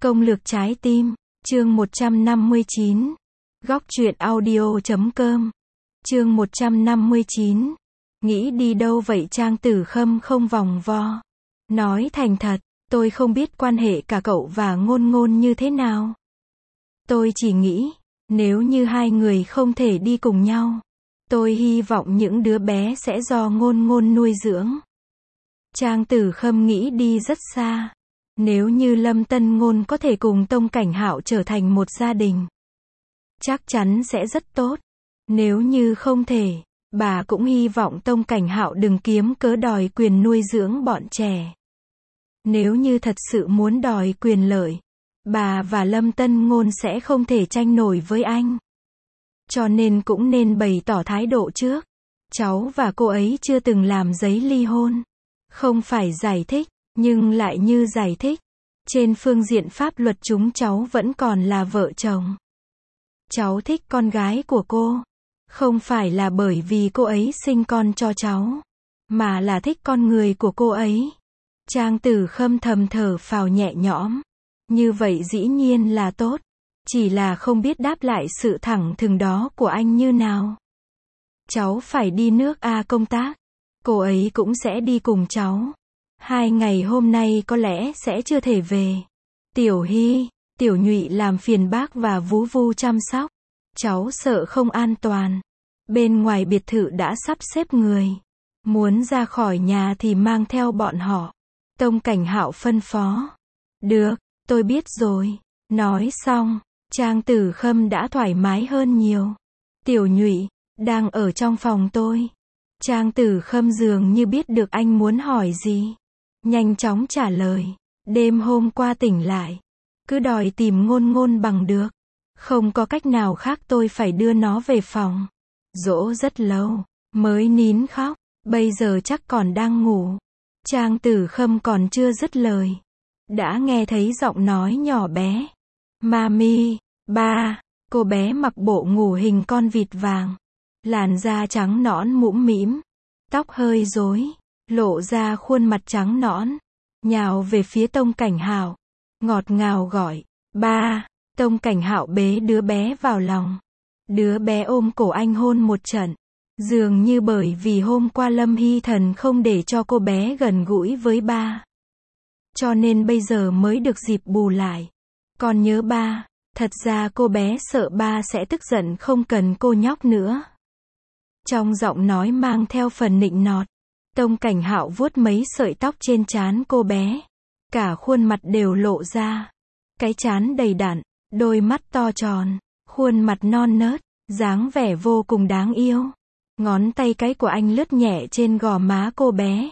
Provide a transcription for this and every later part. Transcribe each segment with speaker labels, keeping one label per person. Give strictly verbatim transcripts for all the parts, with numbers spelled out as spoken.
Speaker 1: Công lược trái tim, chương một trăm năm mươi chín. Góc truyện audio chấm com. Chương một trăm năm mươi chín. Nghĩ đi đâu vậy? Trang Tử Khâm không vòng vo. Nói thành thật, tôi không biết quan hệ cả cậu và Ngôn Ngôn như thế nào. Tôi chỉ nghĩ, nếu như hai người không thể đi cùng nhau, tôi hy vọng những đứa bé sẽ do Ngôn Ngôn nuôi dưỡng. Trang Tử Khâm nghĩ đi rất xa. Nếu như Lâm Tân Ngôn có thể cùng Tông Cảnh Hạo trở thành một gia đình, chắc chắn sẽ rất tốt. Nếu như không thể, bà cũng hy vọng Tông Cảnh Hạo đừng kiếm cớ đòi quyền nuôi dưỡng bọn trẻ. Nếu như thật sự muốn đòi quyền lợi, bà và Lâm Tân Ngôn sẽ không thể tranh nổi với anh. Cho nên cũng nên bày tỏ thái độ trước. Cháu và cô ấy chưa từng làm giấy ly hôn. Không phải giải thích, nhưng lại như giải thích. Trên phương diện pháp luật chúng cháu vẫn còn là vợ chồng. Cháu thích con gái của cô. Không phải là bởi vì cô ấy sinh con cho cháu, mà là thích con người của cô ấy. Trang Tử Khâm thầm thở phào nhẹ nhõm. Như vậy dĩ nhiên là tốt. Chỉ là không biết đáp lại sự thẳng thừng đó của anh như nào. Cháu phải đi nước A công tác. Cô ấy cũng sẽ đi cùng cháu. Hai ngày hôm nay có lẽ sẽ chưa thể về. Tiểu Hy, Tiểu Nhụy làm phiền bác và Vú Vu chăm sóc. Cháu sợ không an toàn. Bên ngoài biệt thự đã sắp xếp người. Muốn ra khỏi nhà thì mang theo bọn họ. Tông Cảnh Hạo phân phó. Được, tôi biết rồi. Nói xong, Trang Tử Khâm đã thoải mái hơn nhiều. Tiểu Nhụy, đang ở trong phòng tôi. Trang Tử Khâm dường như biết được anh muốn hỏi gì. Nhanh chóng trả lời. Đêm hôm qua tỉnh lại. Cứ đòi tìm Ngôn Ngôn bằng được. Không có cách nào khác, tôi phải đưa nó về phòng. Dỗ rất lâu, mới nín khóc. Bây giờ chắc còn đang ngủ. Trang Tử Khâm còn chưa dứt lời, đã nghe thấy giọng nói nhỏ bé. Mami, ba. Cô bé mặc bộ ngủ hình con vịt vàng. Làn da trắng nõn mũm mĩm. Tóc hơi rối. Lộ ra khuôn mặt trắng nõn. Nhào về phía Tông Cảnh Hạo. Ngọt ngào gọi. Ba. Tông Cảnh Hạo bế đứa bé vào lòng. Đứa bé ôm cổ anh hôn một trận. Dường như bởi vì hôm qua Lâm Hy Thần không để cho cô bé gần gũi với ba, cho nên bây giờ mới được dịp bù lại. Con nhớ ba. Thật ra cô bé sợ ba sẽ tức giận không cần cô nhóc nữa. Trong giọng nói mang theo phần nịnh nọt. Tông Cảnh Hạo vuốt mấy sợi tóc trên trán cô bé. Cả khuôn mặt đều lộ ra. Cái trán đầy đặn, đôi mắt to tròn, khuôn mặt non nớt, dáng vẻ vô cùng đáng yêu. Ngón tay cái của anh lướt nhẹ trên gò má cô bé.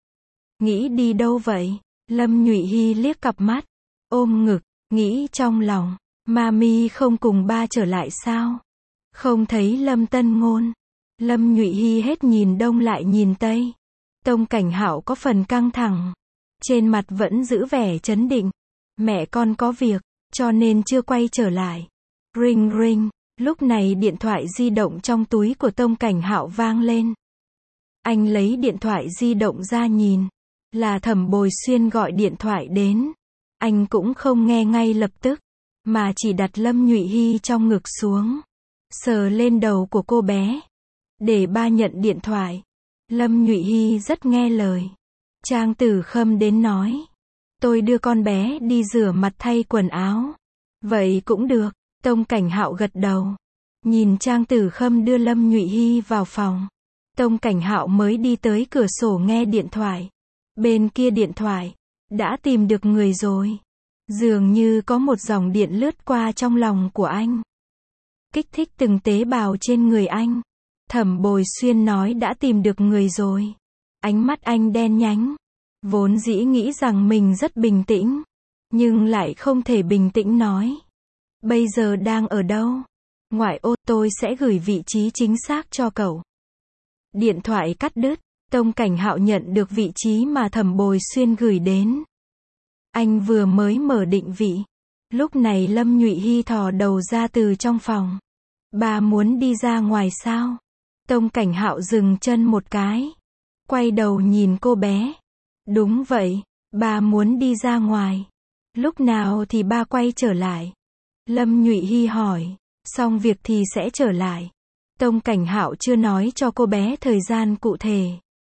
Speaker 1: Nghĩ đi đâu vậy? Lâm Nhụy Hy liếc cặp mắt, ôm ngực, nghĩ trong lòng. Mami không cùng ba trở lại sao? Không thấy Lâm Tân Ngôn. Lâm Nhụy Hy hết nhìn đông lại nhìn tây. Tông Cảnh Hạo có phần căng thẳng. Trên mặt vẫn giữ vẻ trấn định. Mẹ con có việc, cho nên chưa quay trở lại. Ring ring. Lúc này điện thoại di động trong túi của Tông Cảnh Hạo vang lên. Anh lấy điện thoại di động ra nhìn. Là Thẩm Bồi Xuyên gọi điện thoại đến. Anh cũng không nghe ngay lập tức, mà chỉ đặt Lâm Nhụy Hy trong ngực xuống. Sờ lên đầu của cô bé. Để ba nhận điện thoại. Lâm Nhụy Hy rất nghe lời. Trang Tử Khâm đến nói. Tôi đưa con bé đi rửa mặt thay quần áo. Vậy cũng được. Tông Cảnh Hạo gật đầu. Nhìn Trang Tử Khâm đưa Lâm Nhụy Hy vào phòng. Tông Cảnh Hạo mới đi tới cửa sổ nghe điện thoại. Bên kia điện thoại. Đã tìm được người rồi. Dường như có một dòng điện lướt qua trong lòng của anh. Kích thích từng tế bào trên người anh. Thẩm Bồi Xuyên nói đã tìm được người rồi. Ánh mắt anh đen nhánh. Vốn dĩ nghĩ rằng mình rất bình tĩnh. Nhưng lại không thể bình tĩnh nói. Bây giờ đang ở đâu? Ngoại ô, tôi sẽ gửi vị trí chính xác cho cậu. Điện thoại cắt đứt. Tông Cảnh Hạo nhận được vị trí mà Thẩm Bồi Xuyên gửi đến. Anh vừa mới mở định vị. Lúc này Lâm Nhụy Hy thò đầu ra từ trong phòng. Bà muốn đi ra ngoài sao? Tông Cảnh Hạo dừng chân một cái. Quay đầu nhìn cô bé. Đúng vậy, bà muốn đi ra ngoài. Lúc nào thì ba quay trở lại? Lâm Nhụy Hy hỏi. Xong việc thì sẽ trở lại. Tông Cảnh Hạo chưa nói cho cô bé thời gian cụ thể.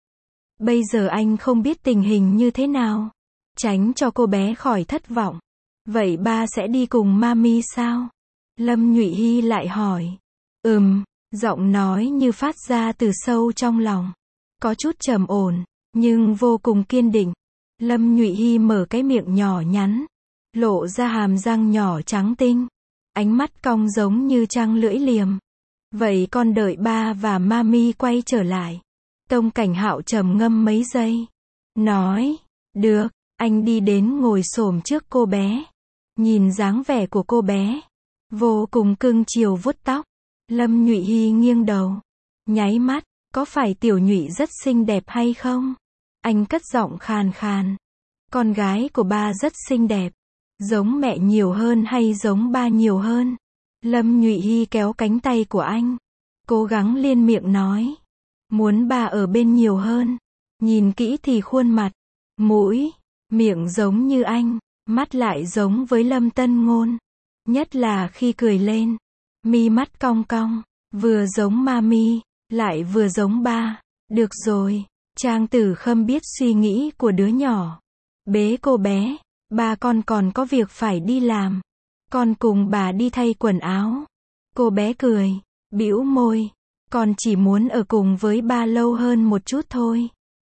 Speaker 1: Bây giờ anh không biết tình hình như thế nào. Tránh cho cô bé khỏi thất vọng. Vậy ba sẽ đi cùng mami sao? Lâm Nhụy Hy lại hỏi. Ừm, giọng nói như phát ra từ sâu trong lòng. Có chút trầm ổn, nhưng vô cùng kiên định. Lâm Nhụy Hy mở cái miệng nhỏ nhắn, lộ ra hàm răng nhỏ trắng tinh. Ánh mắt cong giống như trăng lưỡi liềm. Vậy con đợi ba và mami quay trở lại. Tông Cảnh Hạo trầm ngâm mấy giây. Nói, được, anh đi đến ngồi xổm trước cô bé. Nhìn dáng vẻ của cô bé. Vô cùng cưng chiều vuốt tóc. Lâm Nhụy Hy nghiêng đầu. Nháy mắt, có phải Tiểu Nhụy rất xinh đẹp hay không? Anh cất giọng khàn khàn. Con gái của ba rất xinh đẹp. Giống mẹ nhiều hơn hay giống ba nhiều hơn? Lâm Nhụy Hy kéo cánh tay của anh. Cố gắng liên miệng nói. Muốn ba ở bên nhiều hơn. Nhìn kỹ thì khuôn mặt, mũi, miệng giống như anh, mắt lại giống với Lâm Tân Ngôn. Nhất là khi cười lên. Mi mắt cong cong, vừa giống mami, lại vừa giống ba. Được rồi, Trang Tử Khâm biết suy nghĩ của đứa nhỏ. Bế cô bé, ba con còn có việc phải đi làm. Con cùng bà đi thay quần áo. Cô bé cười, bĩu môi. Con chỉ muốn ở cùng với ba lâu hơn một chút thôi.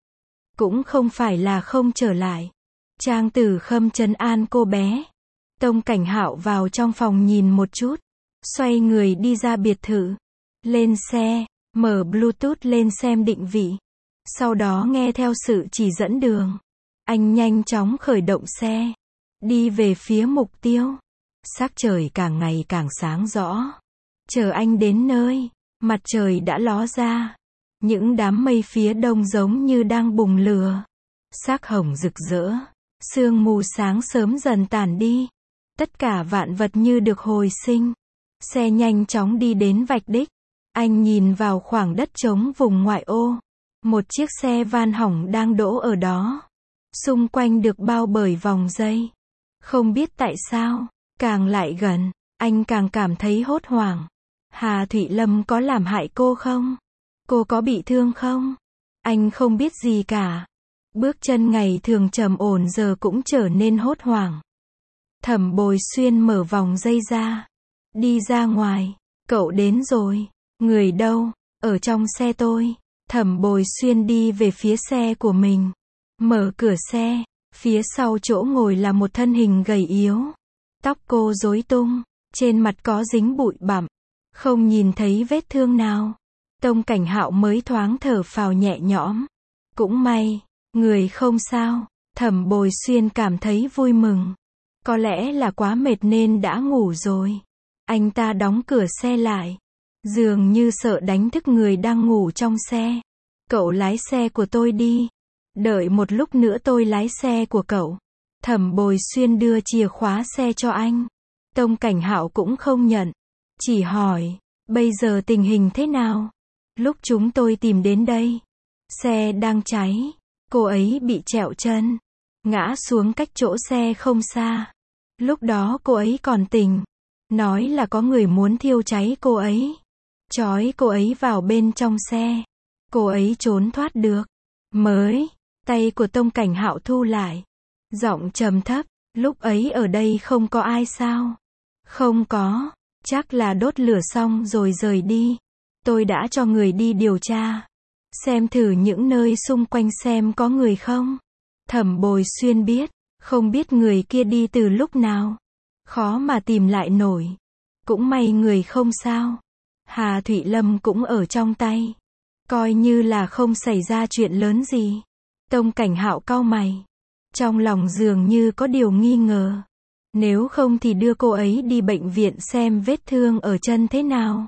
Speaker 1: Cũng không phải là không trở lại. Trang Tử Khâm trấn an cô bé. Tông Cảnh Hạo vào trong phòng nhìn một chút. Xoay người đi ra biệt thự. Lên xe, mở Bluetooth lên xem định vị. Sau đó nghe theo sự chỉ dẫn đường. Anh nhanh chóng khởi động xe. Đi về phía mục tiêu. Sắc trời càng ngày càng sáng rõ. Chờ anh đến nơi, mặt trời đã ló ra. Những đám mây phía đông giống như đang bùng lửa. Sắc hồng rực rỡ. Sương mù sáng sớm dần tản đi. Tất cả vạn vật như được hồi sinh. Xe nhanh chóng đi đến vạch đích. Anh nhìn vào khoảng đất trống vùng ngoại ô. Một chiếc xe van hỏng đang đỗ ở đó. Xung quanh được bao bởi vòng dây. Không biết tại sao, càng lại gần, anh càng cảm thấy hốt hoảng. Hà Thụy Lâm có làm hại cô không? Cô có bị thương không? Anh không biết gì cả. Bước chân ngày thường trầm ổn giờ cũng trở nên hốt hoảng. Thẩm Bồi Xuyên mở vòng dây ra. Đi ra ngoài. Cậu đến rồi. Người đâu? Ở trong xe tôi. Thẩm Bồi Xuyên đi về phía xe của mình. Mở cửa xe. Phía sau chỗ ngồi là một thân hình gầy yếu. Tóc cô rối tung. Trên mặt có dính bụi bặm. Không nhìn thấy vết thương nào. Tông Cảnh Hạo mới thoáng thở phào nhẹ nhõm. Cũng may, người không sao. Thẩm Bồi Xuyên cảm thấy vui mừng. Có lẽ là quá mệt nên đã ngủ rồi. Anh ta đóng cửa xe lại. Dường như sợ đánh thức người đang ngủ trong xe. Cậu lái xe của tôi đi. Đợi một lúc nữa tôi lái xe của cậu. Thẩm Bồi Xuyên đưa chìa khóa xe cho anh. Tông Cảnh Hạo cũng không nhận. Chỉ hỏi, bây giờ tình hình thế nào? Lúc chúng tôi tìm đến đây, xe đang cháy. Cô ấy bị trẹo chân. Ngã xuống cách chỗ xe không xa. Lúc đó cô ấy còn tỉnh. Nói là có người muốn thiêu cháy cô ấy. Trói cô ấy vào bên trong xe. Cô ấy trốn thoát được. Mới, tay của Tông Cảnh Hạo thu lại. Giọng trầm thấp, lúc ấy ở đây không có ai sao? Không có, chắc là đốt lửa xong rồi rời đi. Tôi đã cho người đi điều tra. Xem thử những nơi xung quanh xem có người không. Thẩm Bồi Xuyên biết, không biết người kia đi từ lúc nào. Khó mà tìm lại nổi. Cũng may người không sao. Hà Thụy Lâm cũng ở trong tay. Coi như là không xảy ra chuyện lớn gì. Tông Cảnh Hạo cau mày. Trong lòng dường như có điều nghi ngờ. Nếu không thì đưa cô ấy đi bệnh viện xem vết thương ở chân thế nào.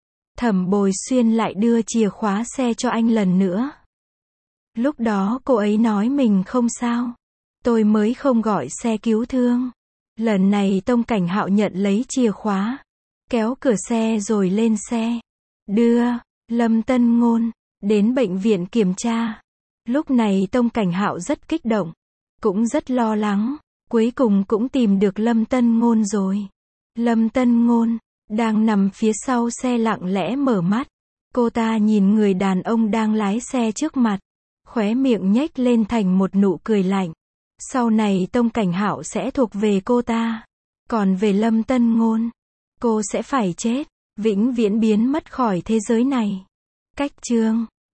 Speaker 1: Thẩm Bồi Xuyên lại đưa chìa khóa xe cho anh lần nữa. Lúc đó cô ấy nói mình không sao. Tôi mới không gọi xe cứu thương. Lần này Tông Cảnh Hạo nhận lấy chìa khóa. Kéo cửa xe rồi lên xe. Đưa Lâm Tân Ngôn đến bệnh viện kiểm tra. Lúc này Tông Cảnh Hạo rất kích động. Cũng rất lo lắng. Cuối cùng cũng tìm được Lâm Tân Ngôn rồi. Lâm Tân Ngôn đang nằm phía sau xe lặng lẽ mở mắt. Cô ta nhìn người đàn ông đang lái xe trước mặt, khóe miệng nhếch lên thành một nụ cười lạnh. Sau này Tông Cảnh Hạo sẽ thuộc về cô ta. Còn về Lâm Tân Ngôn, cô sẽ phải chết, vĩnh viễn biến mất khỏi thế giới này. Cách chương